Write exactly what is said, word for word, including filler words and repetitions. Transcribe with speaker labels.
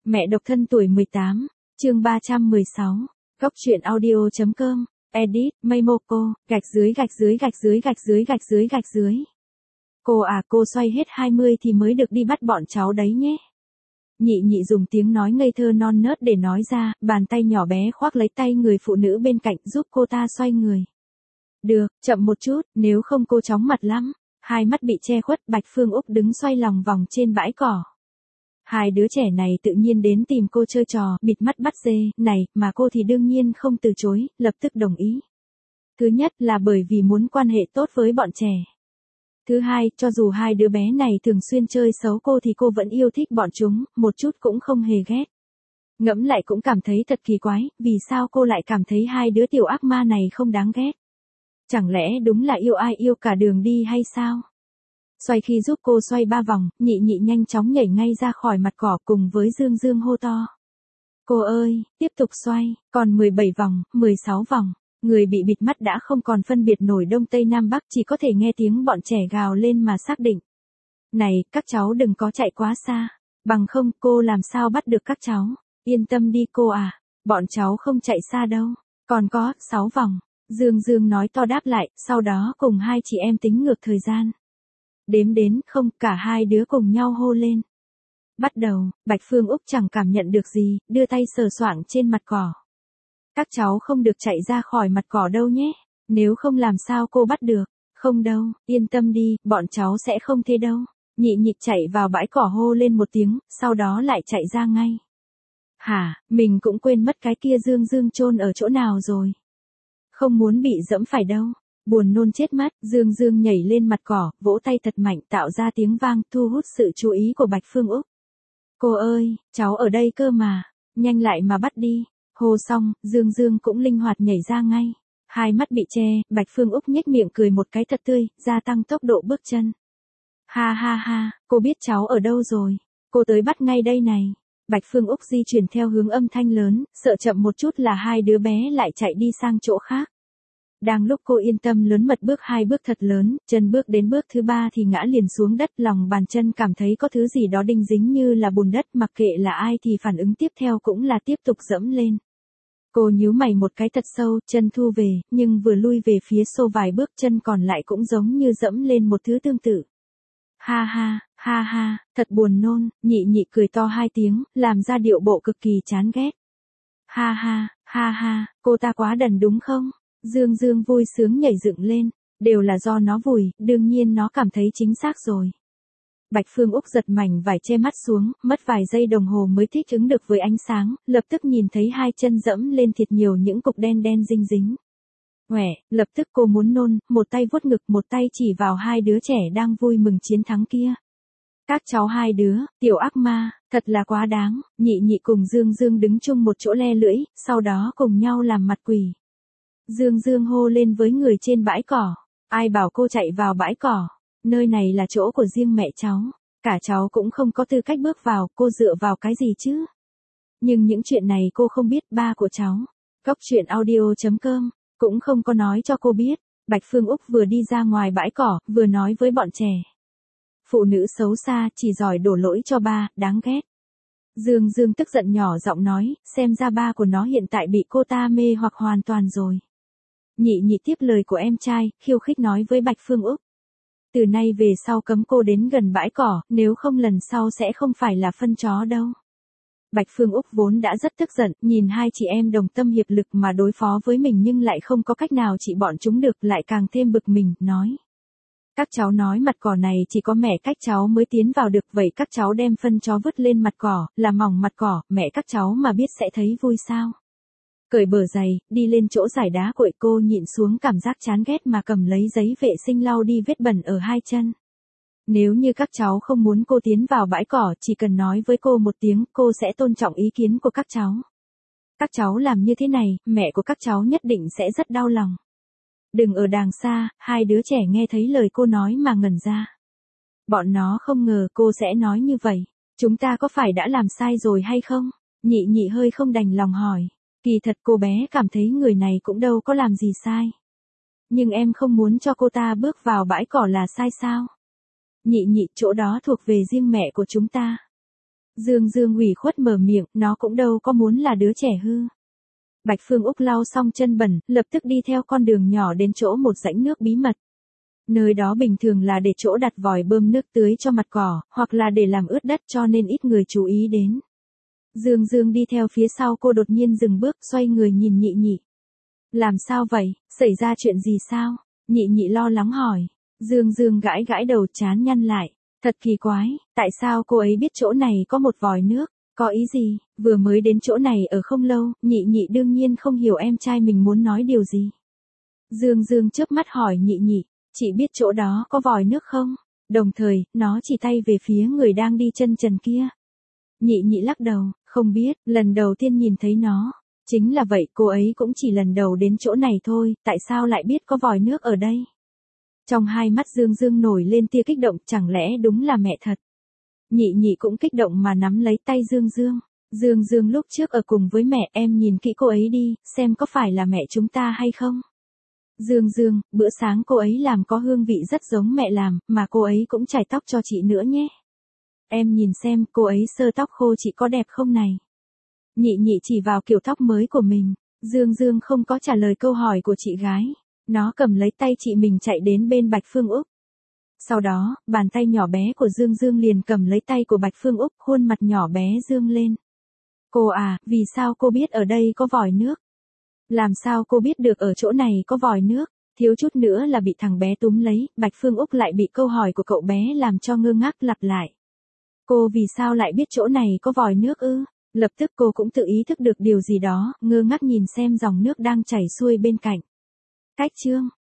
Speaker 1: Mẹ độc thân tuổi mười tám, chương ba trăm mười sáu, Góc truyện audio.com, edit, Maymoko, gạch dưới gạch dưới gạch dưới gạch dưới gạch dưới gạch dưới. Cô à, cô xoay hết hai mươi thì mới được đi bắt bọn cháu đấy nhé. Nhị nhị dùng tiếng nói ngây thơ non nớt để nói ra, bàn tay nhỏ bé khoác lấy tay người phụ nữ bên cạnh giúp cô ta xoay người. Được, chậm một chút, nếu không cô chóng mặt lắm. Hai mắt bị che khuất, Bạch Phương Úc đứng xoay lòng vòng trên bãi cỏ. Hai đứa trẻ này tự nhiên đến tìm cô chơi trò, bịt mắt bắt dê, này, mà cô thì đương nhiên không từ chối, lập tức đồng ý. Thứ nhất là bởi vì muốn quan hệ tốt với bọn trẻ. Thứ hai, cho dù hai đứa bé này thường xuyên chơi xấu cô thì cô vẫn yêu thích bọn chúng, một chút cũng không hề ghét. Ngẫm lại cũng cảm thấy thật kỳ quái, vì sao cô lại cảm thấy hai đứa tiểu ác ma này không đáng ghét? Chẳng lẽ đúng là yêu ai yêu cả đường đi hay sao? Xoay khi giúp cô xoay ba vòng, nhị nhị nhanh chóng nhảy ngay ra khỏi mặt cỏ cùng với Dương Dương hô to. Cô ơi, tiếp tục xoay, còn mười bảy vòng, mười sáu vòng. Người bị bịt mắt đã không còn phân biệt nổi đông tây nam bắc, chỉ có thể nghe tiếng bọn trẻ gào lên mà xác định. Này, các cháu đừng có chạy quá xa, bằng không cô làm sao bắt được các cháu. Yên tâm đi cô à, bọn cháu không chạy xa đâu, còn có, sáu vòng. Dương Dương nói to đáp lại, sau đó cùng hai chị em tính ngược thời gian. Đếm đến, không, cả hai đứa cùng nhau hô lên. Bắt đầu, Bạch Phương Úc chẳng cảm nhận được gì, đưa tay sờ soạng trên mặt cỏ. Các cháu không được chạy ra khỏi mặt cỏ đâu nhé, nếu không làm sao cô bắt được. Không đâu, yên tâm đi, bọn cháu sẽ không thế đâu. Nhị nhị chạy vào bãi cỏ hô lên một tiếng, sau đó lại chạy ra ngay. Hả, mình cũng quên mất cái kia Dương Dương chôn ở chỗ nào rồi. Không muốn bị dẫm phải đâu. Buồn nôn chết mắt, Dương Dương nhảy lên mặt cỏ, vỗ tay thật mạnh tạo ra tiếng vang, thu hút sự chú ý của Bạch Phương Úc. Cô ơi, cháu ở đây cơ mà, nhanh lại mà bắt đi. Hô xong, Dương Dương cũng linh hoạt nhảy ra ngay. Hai mắt bị che, Bạch Phương Úc nhếch miệng cười một cái thật tươi, gia tăng tốc độ bước chân. Ha ha ha, cô biết cháu ở đâu rồi. Cô tới bắt ngay đây này. Bạch Phương Úc di chuyển theo hướng âm thanh lớn, sợ chậm một chút là hai đứa bé lại chạy đi sang chỗ khác. Đang lúc cô yên tâm lớn mật bước hai bước thật lớn, chân bước đến bước thứ ba thì ngã liền xuống đất, lòng bàn chân cảm thấy có thứ gì đó đinh dính như là bùn đất, mặc kệ là ai thì phản ứng tiếp theo cũng là tiếp tục dẫm lên. Cô nhíu mày một cái thật sâu, chân thu về, nhưng vừa lui về phía sau vài bước chân còn lại cũng giống như dẫm lên một thứ tương tự. Ha ha, ha ha, thật buồn nôn, nhị nhị cười to hai tiếng, làm ra điệu bộ cực kỳ chán ghét. Ha ha, ha ha, cô ta quá đần đúng không? Dương Dương vui sướng nhảy dựng lên, đều là do nó vùi, đương nhiên nó cảm thấy chính xác rồi. Bạch Phương Úc giật mảnh vải che mắt xuống, mất vài giây đồng hồ mới thích ứng được với ánh sáng, lập tức nhìn thấy hai chân dẫm lên thiệt nhiều những cục đen đen dinh dính. Ngoẻ, lập tức cô muốn nôn, một tay vuốt ngực một tay chỉ vào hai đứa trẻ đang vui mừng chiến thắng kia. Các cháu hai đứa, tiểu ác ma, thật là quá đáng, nhị nhị cùng Dương Dương đứng chung một chỗ le lưỡi, sau đó cùng nhau làm mặt quỷ. Dương Dương hô lên với người trên bãi cỏ, ai bảo cô chạy vào bãi cỏ, nơi này là chỗ của riêng mẹ cháu, cả cháu cũng không có tư cách bước vào, cô dựa vào cái gì chứ? Nhưng những chuyện này cô không biết, ba của cháu, Góc truyện audio.com, cũng không có nói cho cô biết. Bạch Phương Úc vừa đi ra ngoài bãi cỏ, vừa nói với bọn trẻ. Phụ nữ xấu xa, chỉ giỏi đổ lỗi cho ba, đáng ghét. Dương Dương tức giận nhỏ giọng nói, xem ra ba của nó hiện tại bị cô ta mê hoặc hoàn toàn rồi. Nhị nhị tiếp lời của em trai, khiêu khích nói với Bạch Phương Úc. Từ nay về sau cấm cô đến gần bãi cỏ, nếu không lần sau sẽ không phải là phân chó đâu. Bạch Phương Úc vốn đã rất tức giận, nhìn hai chị em đồng tâm hiệp lực mà đối phó với mình nhưng lại không có cách nào trị bọn chúng được, lại càng thêm bực mình, nói. Các cháu nói mặt cỏ này chỉ có mẹ các cháu mới tiến vào được, vậy các cháu đem phân chó vứt lên mặt cỏ, là mỏng mặt cỏ, mẹ các cháu mà biết sẽ thấy vui sao? Cởi bờ giày, đi lên chỗ giải đá cội, cô nhịn xuống cảm giác chán ghét mà cầm lấy giấy vệ sinh lau đi vết bẩn ở hai chân. Nếu như các cháu không muốn cô tiến vào bãi cỏ, chỉ cần nói với cô một tiếng, cô sẽ tôn trọng ý kiến của các cháu. Các cháu làm như thế này, mẹ của các cháu nhất định sẽ rất đau lòng. Đừng ở đàng xa, hai đứa trẻ nghe thấy lời cô nói mà ngẩn ra. Bọn nó không ngờ cô sẽ nói như vậy. Chúng ta có phải đã làm sai rồi hay không? Nhị nhị hơi không đành lòng hỏi. Kỳ thật cô bé cảm thấy người này cũng đâu có làm gì sai. Nhưng em không muốn cho cô ta bước vào bãi cỏ là sai sao? Nhị nhị, chỗ đó thuộc về riêng mẹ của chúng ta. Dương Dương ủy khuất mở miệng, nó cũng đâu có muốn là đứa trẻ hư. Bạch Phương Úc lau xong chân bẩn, lập tức đi theo con đường nhỏ đến chỗ một rãnh nước bí mật. Nơi đó bình thường là để chỗ đặt vòi bơm nước tưới cho mặt cỏ, hoặc là để làm ướt đất cho nên ít người chú ý đến. Dương Dương đi theo phía sau cô đột nhiên dừng bước, xoay người nhìn Nhị Nhị. Làm sao vậy, xảy ra chuyện gì sao? Nhị Nhị lo lắng hỏi. Dương Dương gãi gãi đầu, trán nhăn lại. Thật kỳ quái, tại sao cô ấy biết chỗ này có một vòi nước? Có ý gì? Vừa mới đến chỗ này ở không lâu, Nhị Nhị đương nhiên không hiểu em trai mình muốn nói điều gì. Dương Dương chớp mắt hỏi Nhị Nhị, chị biết chỗ đó có vòi nước không? Đồng thời, nó chỉ tay về phía người đang đi chân trần kia. Nhị Nhị lắc đầu, không biết, lần đầu tiên nhìn thấy nó. Chính là vậy, cô ấy cũng chỉ lần đầu đến chỗ này thôi, tại sao lại biết có vòi nước ở đây? Trong hai mắt Dương Dương nổi lên tia kích động, chẳng lẽ đúng là mẹ thật? Nhị Nhị cũng kích động mà nắm lấy tay Dương Dương. Dương Dương lúc trước ở cùng với mẹ, em nhìn kỹ cô ấy đi, xem có phải là mẹ chúng ta hay không? Dương Dương, bữa sáng cô ấy làm có hương vị rất giống mẹ làm, mà cô ấy cũng chải tóc cho chị nữa nhé. Em nhìn xem, cô ấy sơ tóc khô chị có đẹp không này? Nhị Nhị chỉ vào kiểu tóc mới của mình. Dương Dương không có trả lời câu hỏi của chị gái. Nó cầm lấy tay chị mình chạy đến bên Bạch Phương Úc. Sau đó, bàn tay nhỏ bé của Dương Dương liền cầm lấy tay của Bạch Phương Úc, khuôn mặt nhỏ bé dương lên. Cô à, vì sao cô biết ở đây có vòi nước? Làm sao cô biết được ở chỗ này có vòi nước? Thiếu chút nữa là bị thằng bé túm lấy, Bạch Phương Úc lại bị câu hỏi của cậu bé làm cho ngơ ngác lặp lại. Cô vì sao lại biết chỗ này có vòi nước ư? Lập tức cô cũng tự ý thức được điều gì đó, ngơ ngác nhìn xem dòng nước đang chảy xuôi bên cạnh. Cách chương